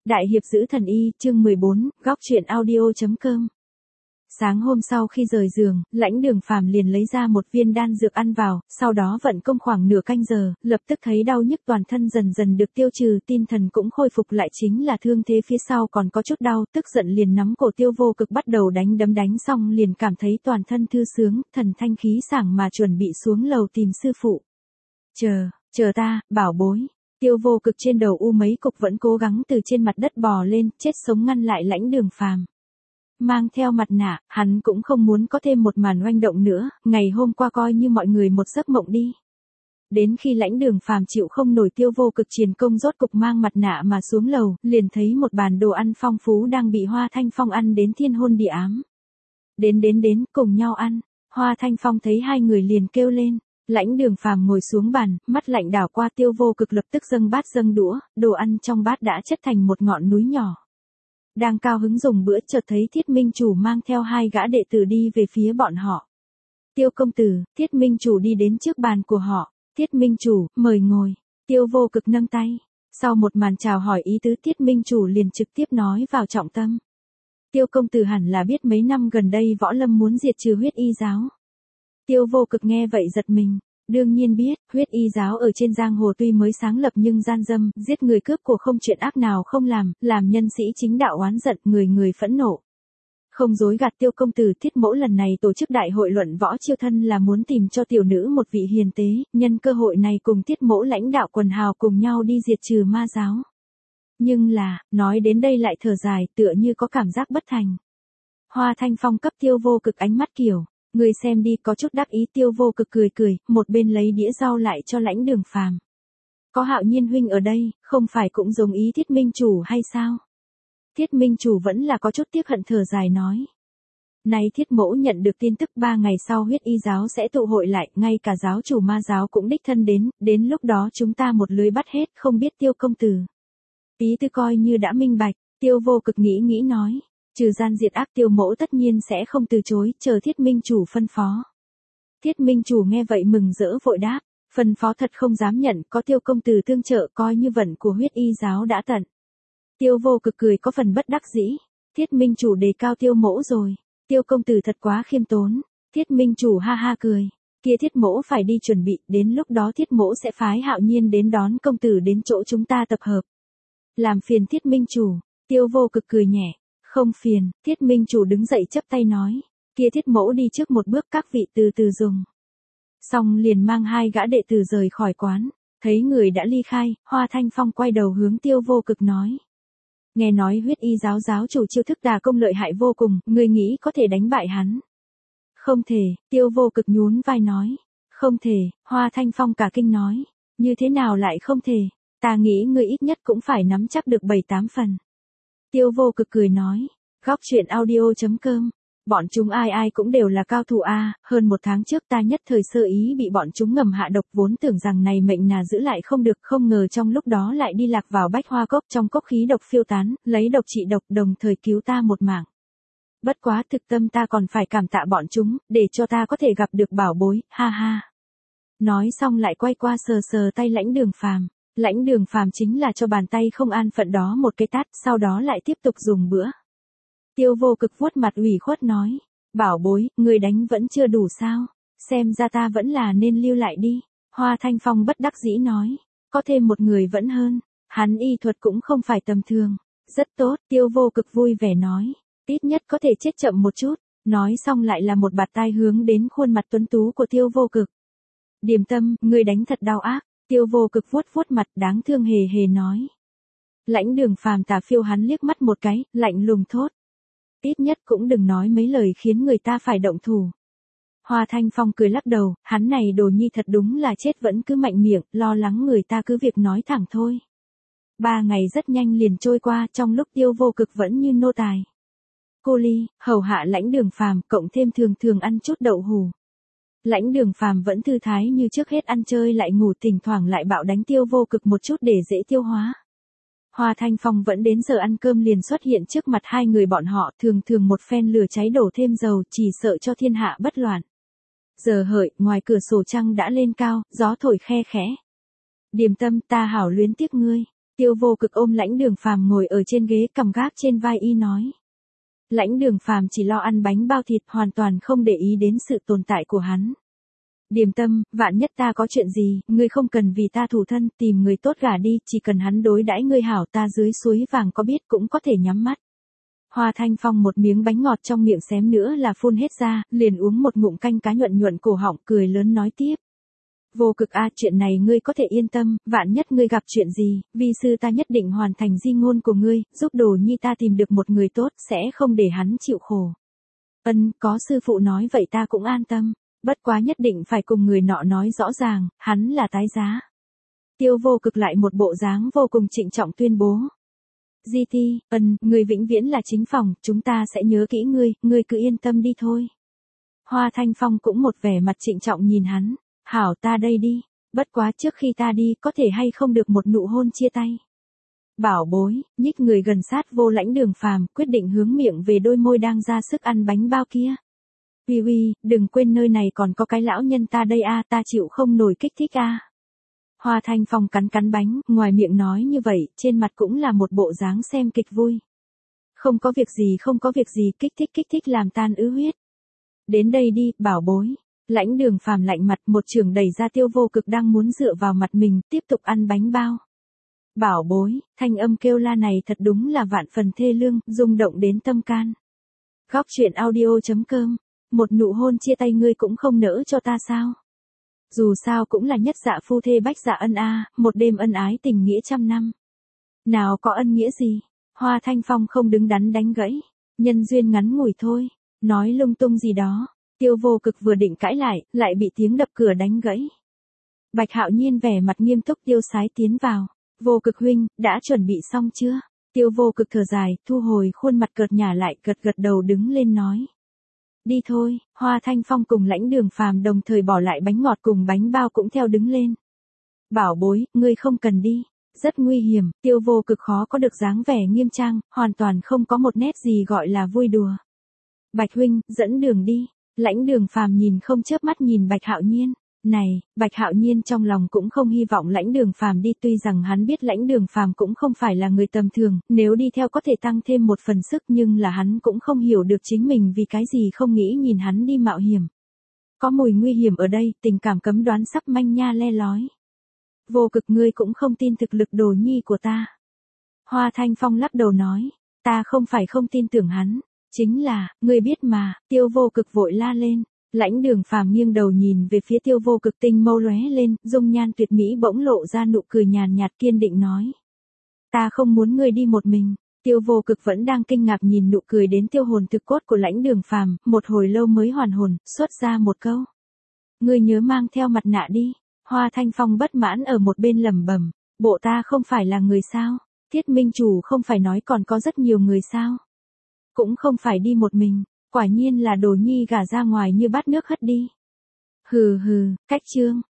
Đại hiệp giữ thần y, chương 14, góc truyện audio.com. Sáng hôm sau khi rời giường, Lãnh Đường Phàm liền lấy ra một viên đan dược ăn vào, sau đó vận công khoảng nửa canh giờ, lập tức thấy đau nhức toàn thân dần dần được tiêu trừ, tinh thần cũng khôi phục lại, chính là thương thế phía sau còn có chút đau, tức giận liền nắm cổ Tiêu Vô Cực bắt đầu đánh xong liền cảm thấy toàn thân thư sướng, thần thanh khí sảng mà chuẩn bị xuống lầu tìm sư phụ. Chờ ta, bảo bối. Tiêu Vô Cực trên đầu mấy cục vẫn cố gắng từ trên mặt đất bò lên, chết sống ngăn lại Lãnh Đường Phàm. Mang theo mặt nạ, hắn cũng không muốn có thêm một màn oanh động nữa, ngày hôm qua coi như mọi người một giấc mộng đi. Đến khi Lãnh Đường Phàm chịu không nổi Tiêu Vô Cực triền công rốt cục mang mặt nạ mà xuống lầu, liền thấy một bàn đồ ăn phong phú đang bị Hoa Thanh Phong ăn đến thiên hôn địa ám. Đến, cùng nhau ăn. Hoa Thanh Phong thấy hai người liền kêu lên. Lãnh Đường Phàm ngồi xuống bàn, mắt lạnh đảo qua Tiêu Vô Cực, lập tức dâng bát dâng đũa, đồ ăn trong bát đã chất thành một ngọn núi nhỏ. Đang cao hứng dùng bữa, chợt thấy Thiết Minh Chủ mang theo hai gã đệ tử đi về phía bọn họ. Tiêu công tử, Thiết Minh Chủ đi đến trước bàn của họ. Thiết Minh Chủ, mời ngồi. Tiêu Vô Cực nâng tay. Sau một màn chào hỏi ý tứ, Thiết Minh Chủ liền trực tiếp nói vào trọng tâm. Tiêu công tử hẳn là biết mấy năm gần đây Võ Lâm muốn diệt trừ Huyết Y giáo. Tiêu Vô Cực nghe vậy giật mình. Đương nhiên biết, Huyết Y giáo ở trên giang hồ tuy mới sáng lập nhưng gian dâm, giết người cướp của không chuyện ác nào không làm nhân sĩ chính đạo oán giận, người phẫn nộ. Không dối gạt Tiêu công tử, Thiết mỗ lần này tổ chức đại hội luận võ chiêu thân là muốn tìm cho tiểu nữ một vị hiền tế, nhân cơ hội này cùng Thiết mỗ lãnh đạo quần hào cùng nhau đi diệt trừ ma giáo. Nhưng là, nói đến đây lại thở dài, tựa như có cảm giác bất thành. Hoa Thanh Phong cấp Tiêu Vô Cực ánh mắt kiểu. Người xem đi, có chút đắc ý. Tiêu Vô Cực cười, một bên lấy đĩa rau lại cho Lãnh Đường Phàm. Có Hạo Nhiên huynh ở đây, không phải cũng giống ý Thiết Minh Chủ hay sao? Thiết Minh Chủ vẫn là có chút tiếc hận, thở dài nói. Nay Thiết mỗ nhận được tin tức 3 ngày sau Huyết Y giáo sẽ tụ hội lại, ngay cả giáo chủ ma giáo cũng đích thân đến lúc đó chúng ta một lưới bắt hết, không biết Tiêu công tử. Ý tư coi như đã minh bạch. Tiêu Vô Cực nghĩ nói. Trừ gian diệt ác, Tiêu mỗ tất nhiên sẽ không từ chối, chờ Thiết Minh Chủ phân phó. Thiết Minh Chủ nghe vậy mừng rỡ vội đáp, phân phó thật không dám nhận, có Tiêu công tử tương trợ coi như vận của Huyết Y giáo đã tận. Tiêu Vô Cực cười có phần bất đắc dĩ. Thiết Minh Chủ đề cao Tiêu mỗ rồi. Tiêu công tử thật quá khiêm tốn. Thiết Minh Chủ ha ha cười. Kia Thiết mỗ phải đi chuẩn bị, đến lúc đó Thiết mỗ sẽ phái Hạo Nhiên đến đón công tử đến chỗ chúng ta tập hợp. Làm phiền Thiết Minh Chủ. Tiêu Vô Cực cười nhẹ. Không phiền. Thiết Minh Chủ đứng dậy chắp tay nói. Kia Thiết mỗ đi trước một bước, các vị từ từ dùng. Xong liền mang hai gã đệ tử rời khỏi quán. Thấy người đã ly khai, Hoa Thanh Phong quay đầu hướng Tiêu Vô Cực nói. Nghe nói Huyết Y giáo giáo chủ chiêu thức tà công lợi hại vô cùng, người nghĩ có thể đánh bại hắn? Không thể. Tiêu Vô Cực nhún vai nói. Không thể. Hoa Thanh Phong cả kinh nói. Như thế nào lại không thể? Ta nghĩ ngươi ít nhất cũng phải nắm chắc được 7-8 phần. Tiêu Vô Cực cười nói. Góc truyện audio.com. Bọn chúng ai cũng đều là cao thủ a. Hơn một tháng trước ta nhất thời sơ ý bị bọn chúng ngầm hạ độc, vốn tưởng rằng này mệnh nà giữ lại không được, không ngờ trong lúc đó lại đi lạc vào Bách Hoa Cốc, trong cốc khí độc phiêu tán, lấy độc trị độc, đồng thời cứu ta một mạng. Bất quá thực tâm ta còn phải cảm tạ bọn chúng, để cho ta có thể gặp được bảo bối, ha ha. Nói xong lại quay qua sờ tay Lãnh Đường Phàm. Lãnh Đường Phàm chính là cho bàn tay không an phận đó một cái tát, sau đó lại tiếp tục dùng bữa. Tiêu Vô Cực vuốt mặt ủy khuất nói. Bảo bối, người đánh vẫn chưa đủ sao? Xem ra ta vẫn là nên lưu lại đi. Hoa Thanh Phong bất đắc dĩ nói. Có thêm một người vẫn hơn. Hắn y thuật cũng không phải tầm thường. Rất tốt, Tiêu Vô Cực vui vẻ nói. Ít nhất có thể chết chậm một chút. Nói xong lại là một bạt tai hướng đến khuôn mặt tuấn tú của Tiêu Vô Cực. Điềm Tâm, người đánh thật đau ác. Tiêu Vô Cực vuốt mặt đáng thương hề nói. Lãnh Đường Phàm tà phiêu hắn liếc mắt một cái, lạnh lùng thốt. Ít nhất cũng đừng nói mấy lời khiến người ta phải động thủ. Hoa Thanh Phong cười lắc đầu, hắn này đồ nhi thật đúng là chết vẫn cứ mạnh miệng, lo lắng người ta cứ việc nói thẳng thôi. 3 ngày rất nhanh liền trôi qua, trong lúc Tiêu Vô Cực vẫn như nô tài. Cô ly, hầu hạ Lãnh Đường Phàm, cộng thêm thường ăn chút đậu hù. Lãnh Đường Phàm vẫn thư thái như trước, hết ăn chơi lại ngủ, thỉnh thoảng lại bạo đánh Tiêu Vô Cực một chút để dễ tiêu hóa. Hoa Thanh Phong vẫn đến giờ ăn cơm liền xuất hiện trước mặt hai người bọn họ, thường một phen lửa cháy đổ thêm dầu, chỉ sợ cho thiên hạ bất loạn. Giờ hợi, ngoài cửa sổ trăng đã lên cao, gió thổi khe khẽ. Điềm Tâm, ta hảo luyến tiếc ngươi. Tiêu Vô Cực ôm Lãnh Đường Phàm ngồi ở trên ghế cầm gác trên vai y nói. Lãnh Đường Phàm chỉ lo ăn bánh bao thịt, hoàn toàn không để ý đến sự tồn tại của hắn. Điềm Tâm, vạn nhất ta có chuyện gì, ngươi không cần vì ta thủ thân, tìm người tốt gả đi, chỉ cần hắn đối đãi ngươi hảo, ta dưới suối vàng có biết cũng có thể nhắm mắt. Hoa Thanh Phong một miếng bánh ngọt trong miệng xém nữa là phun hết ra, liền uống một ngụm canh cá nhuận nhuận cổ họng, cười lớn nói tiếp. Vô Cực a, chuyện này ngươi có thể yên tâm, vạn nhất ngươi gặp chuyện gì, vi sư ta nhất định hoàn thành di ngôn của ngươi, giúp Đồ Nhi ta tìm được một người tốt, sẽ không để hắn chịu khổ. Có sư phụ nói vậy ta cũng an tâm, bất quá nhất định phải cùng người nọ nói rõ ràng, hắn là tái giá. Tiêu Vô Cực lại một bộ dáng vô cùng trịnh trọng tuyên bố. Di Ti, ngươi vĩnh viễn là chính phòng, chúng ta sẽ nhớ kỹ ngươi cứ yên tâm đi thôi. Hoa Thanh Phong cũng một vẻ mặt trịnh trọng nhìn hắn. Hảo, ta đây đi, bất quá trước khi ta đi có thể hay không được một nụ hôn chia tay. Bảo bối, nhích người gần sát vô Lãnh Đường Phàm, quyết định hướng miệng về đôi môi đang ra sức ăn bánh bao kia. Uy uy, đừng quên nơi này còn có cái lão nhân ta đây a, ta chịu không nổi kích thích a. Hoa Thanh Phong cắn cắn bánh, ngoài miệng nói như vậy, trên mặt cũng là một bộ dáng xem kịch vui. Không có việc gì, kích thích làm tan ứ huyết. Đến đây đi, bảo bối. Lãnh Đường Phàm lạnh mặt, một chưởng đẩy ra Tiêu Vô Cực đang muốn dựa vào mặt mình, tiếp tục ăn bánh bao. Bảo bối, thanh âm kêu la này thật đúng là vạn phần thê lương, rung động đến tâm can. Góc truyện audio.com, một nụ hôn chia tay ngươi cũng không nỡ cho ta sao? Dù sao cũng là nhất dạ phu thê bách dạ ân a, một đêm ân ái tình nghĩa trăm năm. Nào có ân nghĩa gì? Hoa Thanh Phong không đứng đắn đánh gãy, nhân duyên ngắn ngủi thôi, nói lung tung gì đó. Tiêu Vô Cực vừa định cãi lại bị tiếng đập cửa đánh gãy. Bạch Hạo Nhiên vẻ mặt nghiêm túc tiêu sái tiến vào. Vô Cực huynh, đã chuẩn bị xong chưa? Tiêu Vô Cực thở dài, thu hồi khuôn mặt cợt nhả lại, gật đầu đứng lên nói. Đi thôi, Hoa Thanh Phong cùng Lãnh Đường Phàm đồng thời bỏ lại bánh ngọt cùng bánh bao cũng theo đứng lên. Bảo bối, ngươi không cần đi. Rất nguy hiểm, Tiêu Vô Cực khó có được dáng vẻ nghiêm trang, hoàn toàn không có một nét gì gọi là vui đùa. Bạch huynh, dẫn đường đi. Lãnh Đường Phàm nhìn không chớp mắt nhìn Bạch Hạo Nhiên. Này, Bạch Hạo Nhiên trong lòng cũng không hy vọng Lãnh Đường Phàm đi, tuy rằng hắn biết Lãnh Đường Phàm cũng không phải là người tầm thường, nếu đi theo có thể tăng thêm một phần sức, nhưng là hắn cũng không hiểu được chính mình vì cái gì không nghĩ nhìn hắn đi mạo hiểm. Có mùi nguy hiểm ở đây, tình cảm cấm đoán sắp manh nha le lói. Vô Cực, ngươi cũng không tin thực lực Đồ Nhi của ta. Hoa Thanh Phong lắc đầu nói, ta không phải không tin tưởng hắn. Chính là, ngươi biết mà, Tiêu Vô Cực vội la lên. Lãnh Đường Phàm nghiêng đầu nhìn về phía Tiêu Vô Cực, tinh mâu lóe lên, dung nhan tuyệt mỹ bỗng lộ ra nụ cười nhàn nhạt kiên định nói. Ta không muốn ngươi đi một mình. Tiêu Vô Cực vẫn đang kinh ngạc nhìn nụ cười đến tiêu hồn thực cốt của Lãnh Đường Phàm, một hồi lâu mới hoàn hồn, xuất ra một câu. Ngươi nhớ mang theo mặt nạ đi. Hoa Thanh Phong bất mãn ở một bên lẩm bẩm, bộ ta không phải là người sao? Thiết Minh Chủ không phải nói còn có rất nhiều người sao? Cũng không phải đi một mình, quả nhiên là Đồ Nhi gả ra ngoài như bát nước hất đi. Hừ, cách chương.